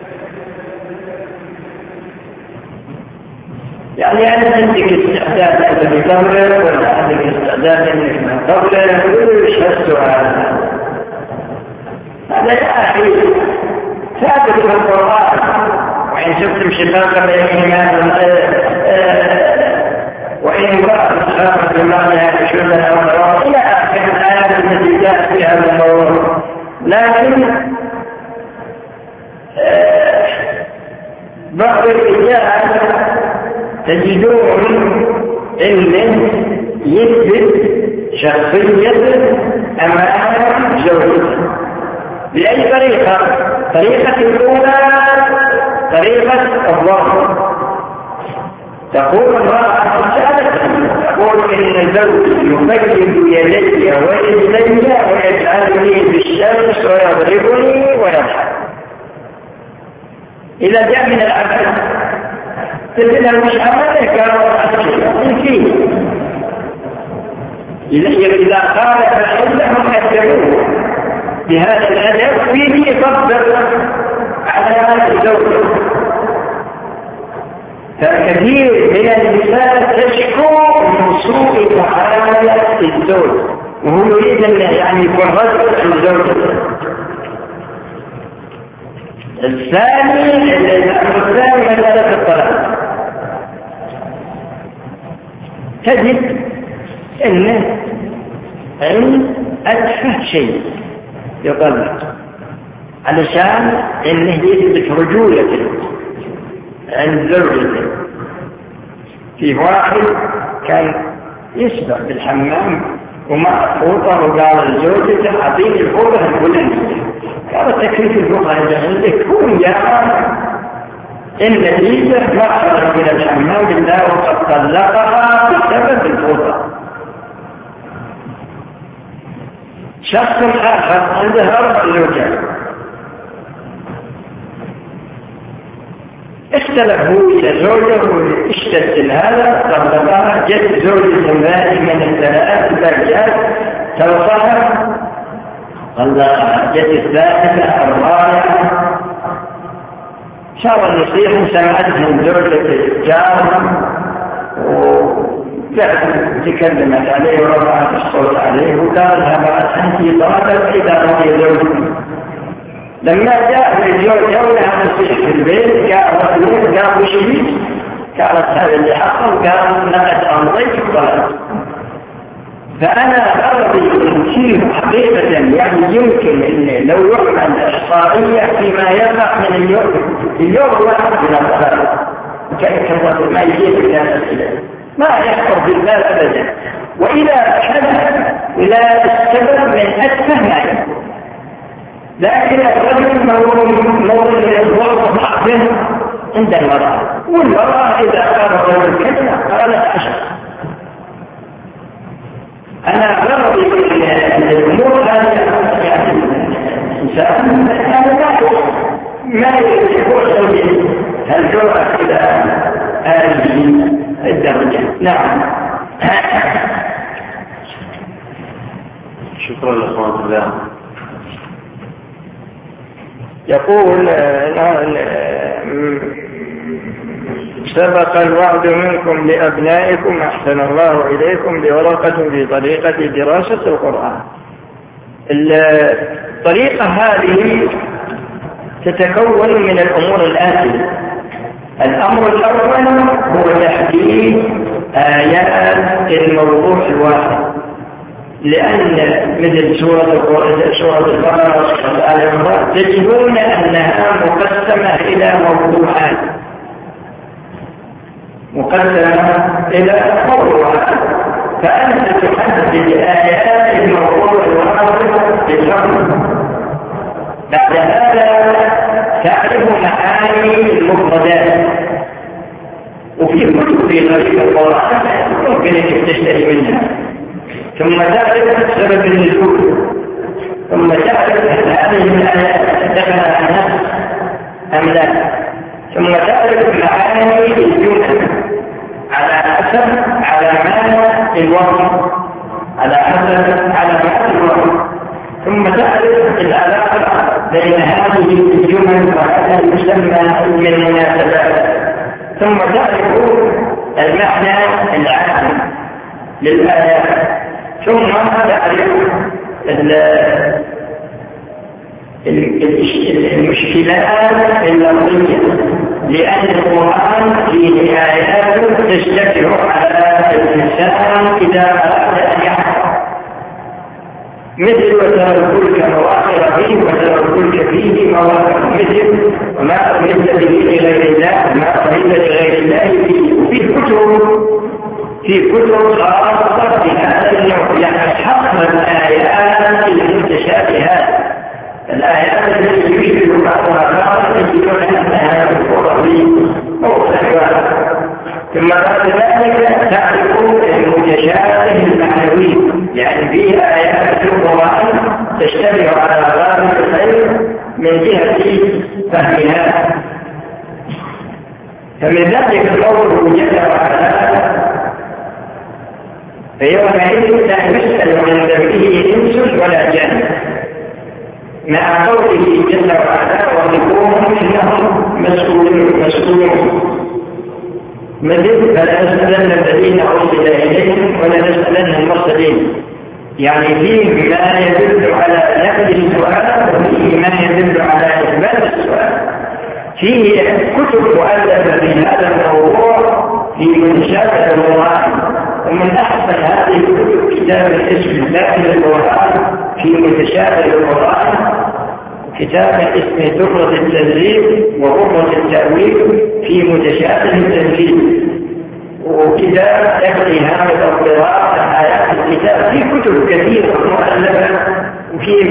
يعني أنا عندك استعداد أنت بتضرب ولا عندك استعداد أنك ما تضرب؟ وش هالسؤال هذا؟ يا أخي ثابت في القرآن: وإن شفتم شقاق بينهما وإن امرأة خافت بمعنى شذا أو ضرار إلى آخر الآيات التي جاءت في هذا الموضوع. لكن بعض الرجال تجدون علم يثبت شخصية أمام زوجته بأي طريقة؟ طريقة الأولى طريقة الضرب. تقول امرأة تقول إن الزوج يقيد يدي ورجلي ويجعلني بالشمس ويضربني ويضحك. إذا جاء من العبد تبنى مش عمله كانوا فيه. إذا قال فإنهم أدبوه بهذا الأدب فيه يفضل على الزوج. فكثير من النساء تشكو من سوء معاملة الزوج، وهو يريد أن يعني يكون رجل عن زوجته. الثاني الأمر الثاني مسألة الطلاق. تجد أنه عند أدفع شيء يطلق علشان أنه يثبت رجولته عند زوجته. في واحد كان يسبح بالحمام ومع فوطة وقال لزوجته أعطيني الفوطة الفلانية. قال تكليف الفوطة عندك كون يا النتيجة ما خرج من الحمام بالله وقد طلقها بسبب الفوطة. شخص آخر عنده أربع زوجات اختلفوا إلى زوجه واشتد هذا طلقها. جت زوجة من الثلاث درجات توصلها طلقها. جت الثالثة الرابعة شاور نصيحة سمعتهم زوجة الجار وقعدت تكلمت عليه ورفعت الصوت عليه وقال لها بعد أنت طالب إذا رضي زوجك. لما جاء الزوج أولها نصيحة في البيت قال رسول قال وش بيك؟ قالت هذا اللي حصل. قال لقد أمضيت الطلاق. فأنا أرضي أنشيه حقيقة يعني يمكن أن لو يعمل إحصائية فيما يقع من اليوم اليوم واحد من الطلاق كيف ما يجيب إلى الأسئلة ما يحصل بالبال أبدا. وإذا حدث إلى السبب من أسفه ما يكون، لكن الرجل موضوع الضغط حقه عند المرأة، والمرأة إذا قال الرجل كذا قالت عشر. أنا غرضي من الأمور هذا يعني الإنسان هذا ما يكون سوي الجرأة إلى هذه الدرجة. نعم. شكرا لكم الله. يقول سبق الوعد منكم لأبنائكم أحسن الله إليكم بورقة في طريقة دراسة القرآن. الطريقة هذه تتكون من الأمور الآتية. الأمر الأول هو تحديد آيات الموضوع الواحد، لأن مثل سورة سورة البقرة وآل عمران تجدون أنها مقسمة إلى موضوعات مقسمة إلى موضوعات فأنت تحدد آيات الموضوع الواحد بالفرق بعد هذا تعرف معاني المفردات، وفي كتب في غريب القرآن ممكن أن تشتري منها، ثم تعرف سبب النزول، ثم تعرف هذه الآيات دخلها الناس أم لا، ثم تعرف معاني الجمل على حسب علامات الوقت، على حسب علامات الوقت، ثم تعرف العلاقة بين هذه الجمل وهذا المسمى من المناسبات، ثم تعرف المعنى العام للآيات، ثم تعرف المشكلات اللفظية، لأن القرآن فيه آيات تشتبه على الإنسان إذا أراد أن يحفظ، مثل وترى الفلك مواخر فيه وترى الفلك فيه مواخر، مثل وما أمرت به لغير الله ما أمرت لغير الله فيه. وفي كتب في كتب خاصة في هذا النوع، يعني حصر الآيات المتشابهات، الآيات التي يشبه بعضها بعضا يجدون أنها القرآن موضوعات. ثم بعد ذلك تعرف المتشابه المعنوي، يعني فيها آيات في القرآن تشتبه على غالب الخير من جهة فهمها. فمن ذلك قوله جل وعلا فيومئذ لا يسأل عن ذنبه إنس ولا جان، مع قوله جل وعلا وقفوهم إنهم مسؤولون مسؤولون، مثل فلا نسألن الذين أرسل إليهم ولا نسألن المرسلين، يعني فيه ما يدل على نفي السؤال وفيه ما يدل على إثبات السؤال. فيه كتب مؤلفة في هذا الموضوع في منشأة القرآن، ومن أحسن هذه الكتب كتاب اسمه داخل القرآن في متشابه القرآن، كتاب اسمه درة التنزيل وغرة التأويل في متشابه التنزيل، وكتاب يكفي هذا القراءة آيات الكتاب. في كتب كثيرة مؤلفة وفي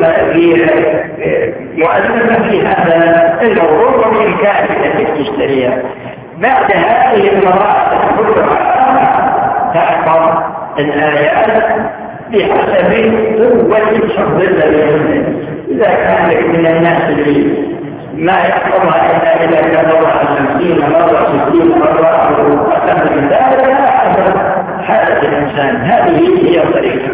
مؤلفة في هذا الموضوع وبإمكانك أن تشتريها. بعد هذه المراحل كلها تحفظ الآيات بحسب قوة الحفظ الذي إذا كان من الناس اللي ما يحفظها إلا إذا كان مرة خمسين مرة ستين مرة أو أكثر من ذلك حسب حالة الإنسان. هذه هي الطريقة.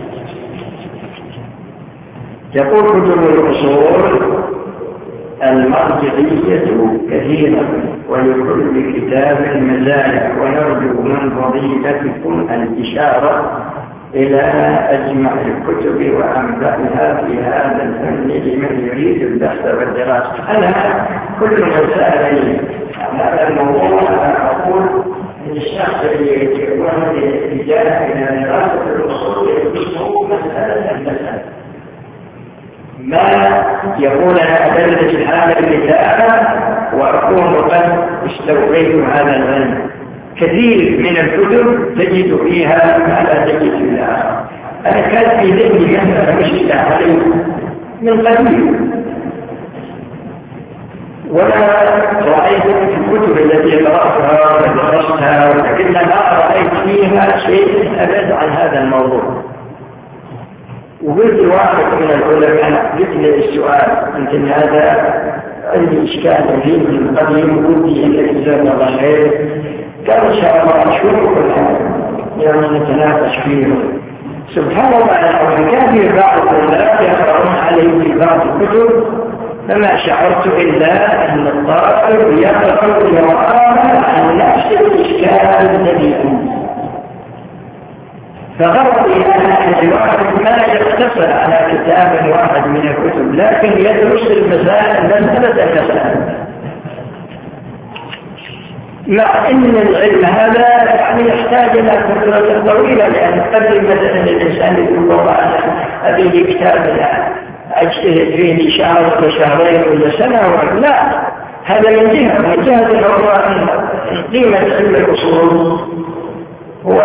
يقول كتب الأصول المرجعية كثيرة ولكل كتاب مزايا، ونرجو من فضيلتكم الإشارة إلى أجمع الكتب وأنبأها في هذا الفن لمن يريد البحث والدراسة. أنا كل مسائل هذا الموضوع أنا أقول للشخص اللي يكون الاتجاه إلى دراسة الأصول يكون مسألة المسألة ما يقول أنا أدرس هذا الكتاب وأكون قد استوعبت هذا العلم. كثير من الكتب تجد فيها ما لا تجد في الآخر. أنا كان في ذهني مثلا مشكلة عليه من قديم، ولا رأيت في الكتب التي قرأتها ودرستها، ولكن ما رأيت فيها شيء أبعد عن هذا الموضوع. وقلت واحد من العلماء يسأل السؤال، يمكن هذا عندي إشكال فيه من قديم، قلت إنك جزاك الله خير، قال إن شاء الله أشوفكم يعني نتناقش فيه. سبحان الله، كان في بعض الطلاب يقرؤون عليه في بعض الكتب، فما شعرت إلا أن الطالب يقرأ ويقرأ عن نفس الإشكال الذي عنده. فغرضي أن الواحد ما يقتصر على كتاب واحد من الكتب، لكن يدرس المسائل مسألة مسألة، مع أن العلم هذا يعني يحتاج إلى فترة طويلة، لأن قبل مثلا الإنسان يقول والله هذه كتاب أجتهد فيه شهر وشهرين ولا سنة، لا، هذا من جهة من جهة الأخرى قيمة علم الأصول هو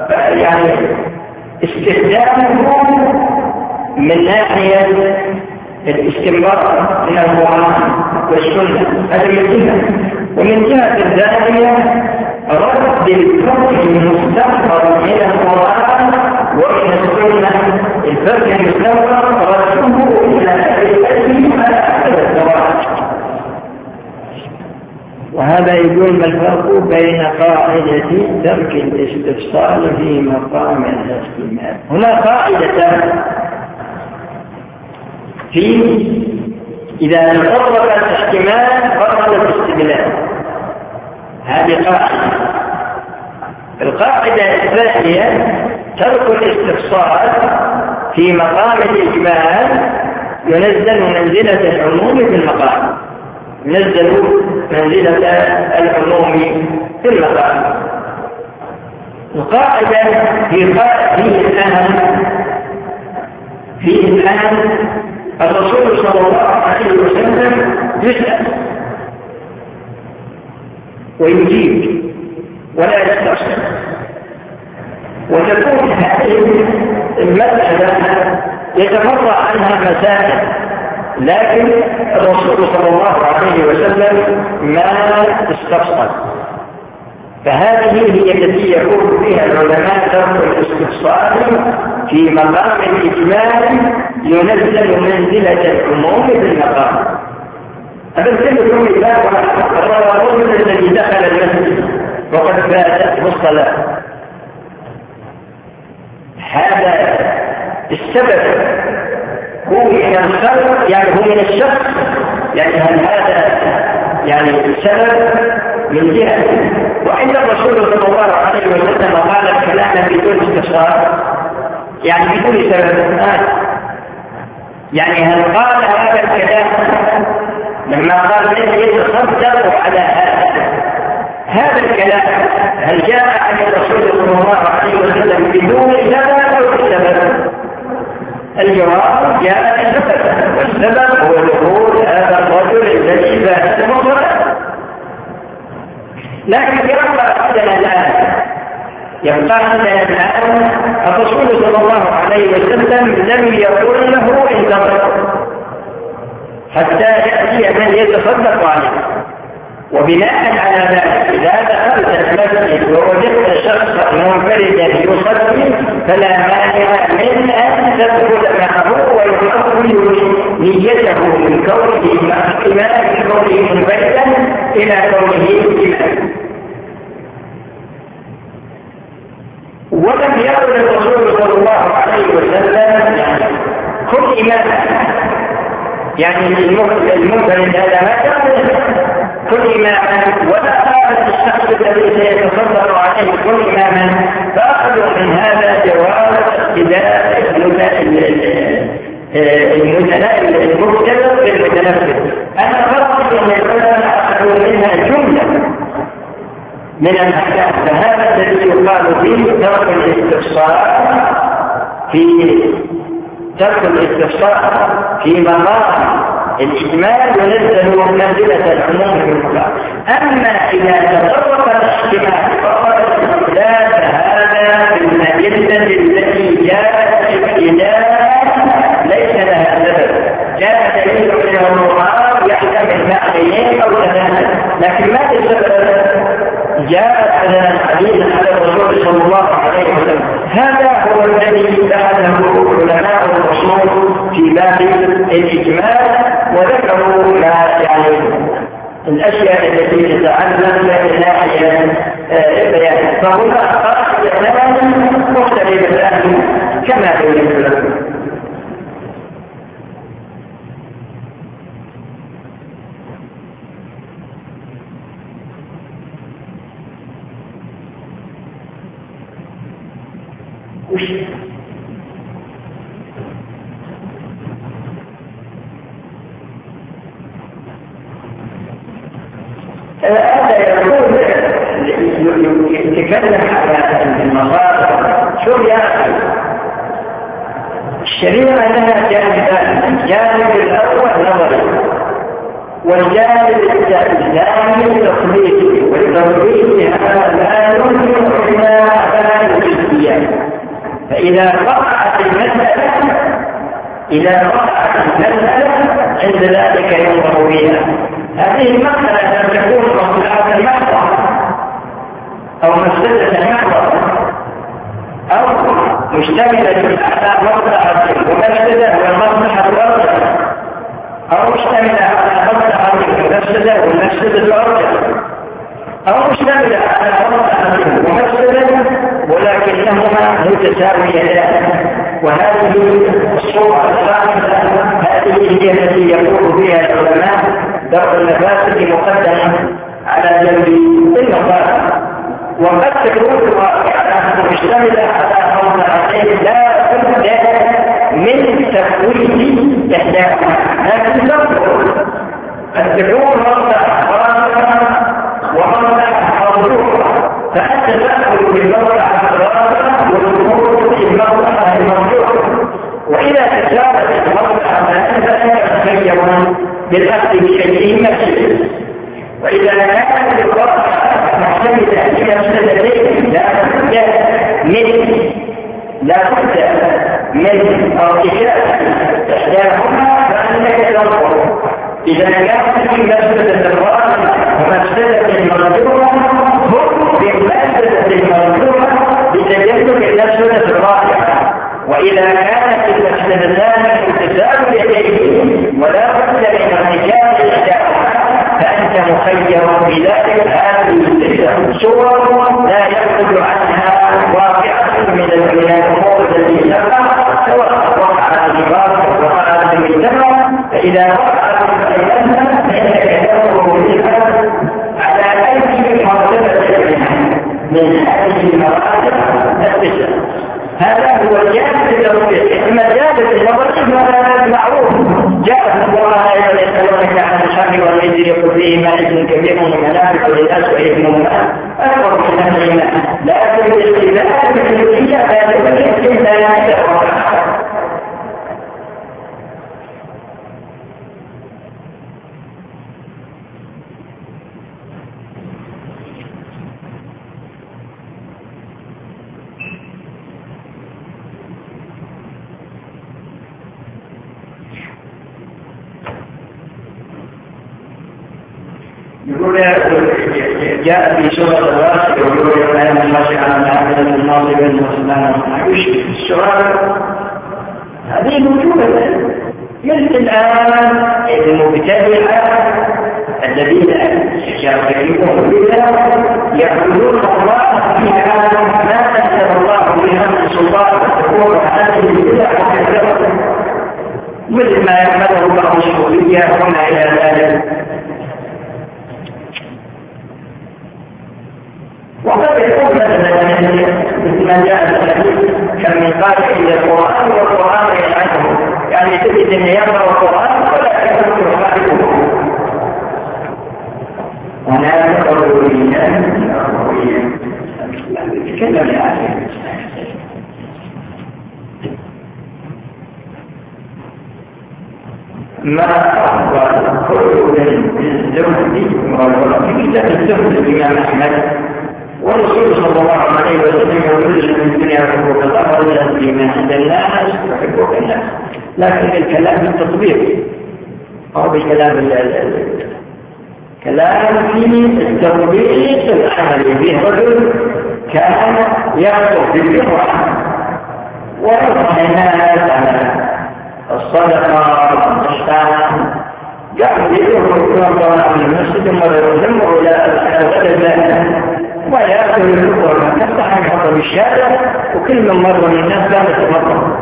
يعني استخدامه من ناحية الاستنباط من القرآن والسنة، هذا من جهة. ومن جهة ثانية رد الفقه المستنبط من القرآن ومن السنة، الفقه المستنبط رده إلى أهل العلم على أحد الزواج. وهذا يقول ما الفرق بين قاعدة ترك الاستفصال في مقام الاحتمال؟ هنا قاعدة في إذا تطرق الاحتمال بطل الاستدلال، هذه قاعدة. القاعدة الثانية ترك الاستفصال في مقام الإجمال ينزل منزلة العموم في المقام، ينزل منزلة العموم في المقام. القاعدة في فيه الآن فيه الآن الرسول صلى الله عليه وسلم يسأل ويجيب ولا يستفسر، وتكون هذه المسألة يتفرع عنها مسائل، لكن الرسول صلى الله عليه وسلم ما استفسر. فهذه هي التي يقول فيها العلماء ترك الاستفسار في مقام الإجمال ينزل منزلة العموم في المقام. أبنتم مثال الرجل الذي دخل المسجد وقد فاتته الصلاة، هذا السبب هو من الخلق، يعني هو من الشخص، يعني هل هذا يعني سبب من جهة؟ وإن الرسول صلى الله عليه وسلم قال الكلام بدون استفسار، يعني بدون سبب. يعني هل قال هذا الكلام لما قال من يتصدق على هذا هذا الكلام هل جاء عن الرسول صلى الله عليه وسلم بدون سبب أو بسبب؟ الجواب جاء بسبب، والسبب هو دخول هذا الرجل الذي فات المصر. لكن يبقى عندنا الآن يبقى عندنا الآن الرسول صلى الله عليه وسلم لم يقل له انتظر حتى يأتي من يتصدق عليه. وبناء على ذلك إذا دخلت المسجد ووجدت شخصا منفردا يصلي فلا مانع من أن تدخل معه ويحول نيته من كونه مع من كونه منفردا إلى كونه إماما. ولم يقل الرسول صلى الله عليه وسلم يعني كن إماما، يعني المنفرد هذا ما كان كن إماما، ولا قال الشخص الذي سيتصدر عليه كن إماما. فأخذوا من هذا جواز اقتداء المتنفذ بالمتنفذ. أنا فرق أن العلماء أخذوا منها جملة من الأحكام، فهذا الذي يقال فيه ترك الاستفسار في ترك الاستفسار في مقام الإجمال ينزل منزلة العموم في المقام. أما إذا تطرق الاحتمال فقد لا هذا في الأدلة التي جاءت ابتداء ليس لها سبب، جاء دليل من القرآن يحتمل معنيين أو ثلاثة، لكن ما السبب؟ جاء على حديث على الرسول صلى الله عليه وسلم. هذا هو الذي بحثه علماء الأصول في باب الإجمال، وذكروا ما يعني الأشياء التي تتعلق بناحية البيان. فهنا قاعدة مختلفة كما بينت لكم. هذا يقول يتكلم على المصادر. شو يعني الشريعة لها جانبان، الجانب الأول نظري والجانب الثاني تطبيقي، والتطبيق هذا لا يمكن إلا على الجزئيات. فإذا وقعت المسألة إذا وقعت المسألة عند ذلك ينظر فيها. هذه المسألة لم تكون مصلحة المحضر أو مفسدة محضر أو مشتملة على مصلحة ومفسدة والمصلحة الأرجح، أو مشتملة على مصلحة ومفسدة والمفسدة الأرجح، أو مشتملة على مصلحة ومفسدة ولكنهما متساويتان. وهذه الصورة الثالثة هذه هي التي يقول فيها العلماء درء المفاسد مقدما على جلب المصالح. وقد تكون واقعة مشتملة على مصلحتين لا بد من تفويت إحداهما، لكن قد تكون مصلحة خاصة ومصلحة مرجوحة، فأنت تأخذ بالمصلحة الخاصة والأمور بالمصلحة المرجوحة. وإذا تساوت المصلحة فأنت تتخير بالأخذ بشيء مسجد. وإذا كانت الواقعة محتملة في مفسدتين لا بد من لا بد من ارتكاب إحداهما فأنك تنظر. إذا كانت في مفسدة الراجل ومفسدة المرجوحة هم بمفسدة المرجوحة بتجنب المفسدة الراجحة. وإذا كانت المفسدتان متساويتين ولا بد من ارتكاب إحداهما فأنت مخير بذلك. هذه الصور لا يخرج عنها واقعة من الأمور التي سبق، سواء وقعت الغرب أو وقعت المجتمع. فإذا وقعت الأمور فإنك تنظر بها على أي مرتبة من هذه المراتب التسع. هذا هو الجانب التوفيق. أما الجانب النظري فهذا معروف، جاء في القرآن يسألونك عن الشر والميسر يقول فيهما إثم كبير ومنافع للناس وإثمهما أكبر من نفعهما، لكن الاختلاف في النتيجة لا يمكن لا يتفق. جاء في سورة الراسل يقول يا أيها الناس على عبادة الناصب المسلمين السؤال هذه موجودة مثل الآن المبتدعة الذين يعتقدون بالله يعبدون الله فيها ما أنزل الله بها من سلطان تكون هذه البدع وكذا مثل ما يعمله بعض الصوفية هنا إلى ذلك. وقد يكون مثلا مثل ما جاء في الحديث كم من قارئ الى القران والقران يلعنه، يعني تجد ان يقرا القران ولا يكون يخالفه. وانا اقرا بالله يتكلم يعني ما أخبر كل الزهد في كتاب الزهد الإمام أحمد والرسول صلى الله عليه وسلم يقول من الدنيا يحبك الله ولا فيما عند الناس يحبك الناس، لكن الكلام بالتطبيق أو بكلام كلام في التطبيق العملي فيه رجل كان يخطب بالفرح ويرفع الناس على الصدقة والإحسان، قاعد يروح يروح من المسجد مرة يجمع إلى الغداء ويأكل الفطر تفتح يحط بالشارع وكل من مرة من الناس كانت تمطر.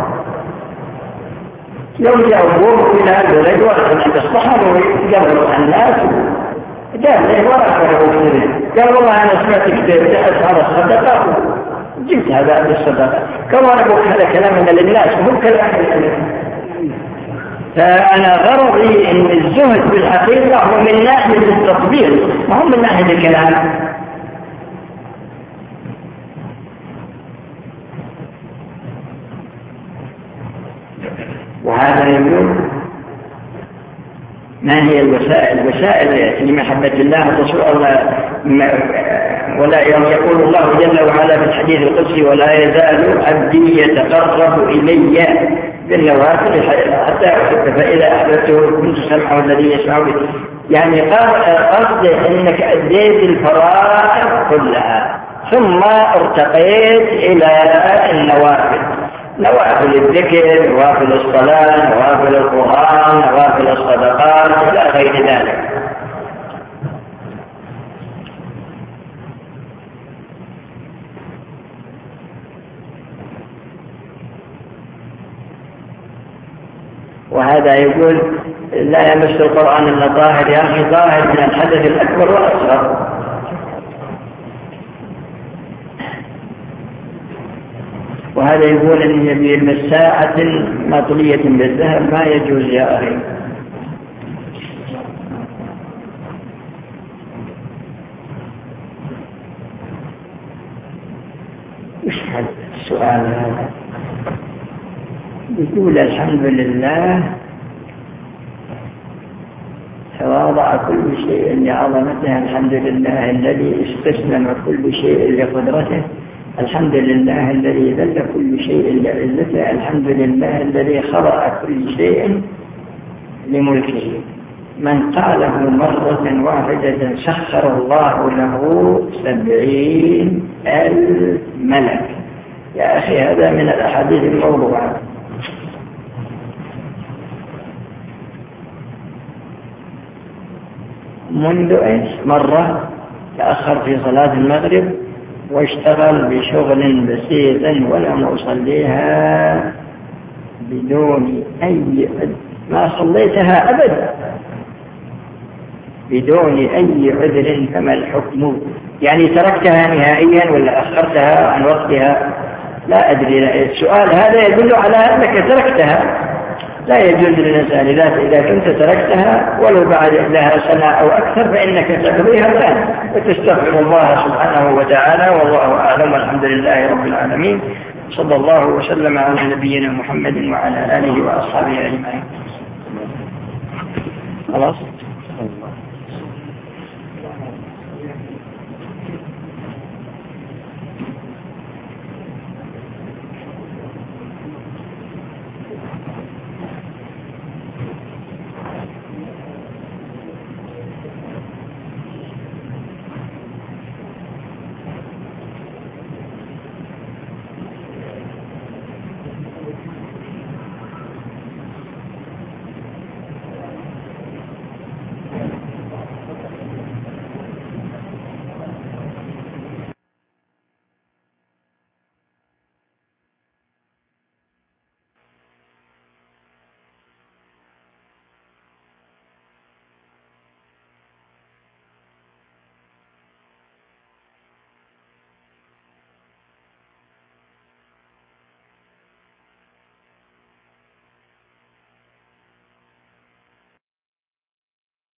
يوم جاءوا إلى هذا الولد وأخذ الصحابة ويقبلوا الناس قال ليه ورأخذوا قال والله أنا سمعت كتير تحس على الصدقة جبت هذا بالصدقة كما نقول هذا كلامنا للناس وهم كلام للناس. فأنا غرضي أن الزهد بالحقيقة هو من ناحية التطبيق وهم من ناحية الكلام. وهذا يقول ما هي الوسائل؟ الوسائل لمحبة الله ولا يقول الله جل وعلا في الحديث القدسي ولا يزال عبدي يتقرب إلي بالنوافل حتى أحب، فإذا أحببته كنت سمعه الذي يسمع به. يعني قصد أنك أديت الفرائض كلها ثم ارتقيت إلى النوافل، نوافل الذكر، نوافل الصلاة، نوافل القرآن، نوافل الصدقات إلى غير ذلك. وهذا يقول لا يمس القرآن إلا طاهر. يا أخي طاهر من الحدث الأكبر والأصغر. وهذا يقول أن يبي المساعة مطلية بالذهب ما يجوز يا أخي. وش هذا السؤال هذا؟ يقول الحمد لله تواضع كل شيء لعظمته، الحمد لله الذي استسلم كل شيء لقدرته، الحمد لله الذي ذل كل شيء لعزته، الحمد لله الذي خلق كل شيء لملكه. من قاله مرة واحدة سخر الله له سبعين ألف ملك. يا أخي هذا من الأحاديث الموضوعة. منذ إيش مرة تأخر في صلاة المغرب واشتغل بشغل بسيط ولم أصليها بدون أي ما صليتها أبدا بدون أي عذر، فما الحكم؟ يعني تركتها نهائيا ولا أخرتها عن وقتها؟ لا أدري. السؤال هذا يدل على أنك تركتها. لا يجوز للإنسان إذا كنت تركتها ولو بعد لها سنة أو أكثر فإنك تقضيها الآن وتستغفر الله سبحانه وتعالى، والله أعلم، والحمد لله رب العالمين، صلى الله وسلم على نبينا محمد وعلى آله وأصحابه أجمعين. خلاص.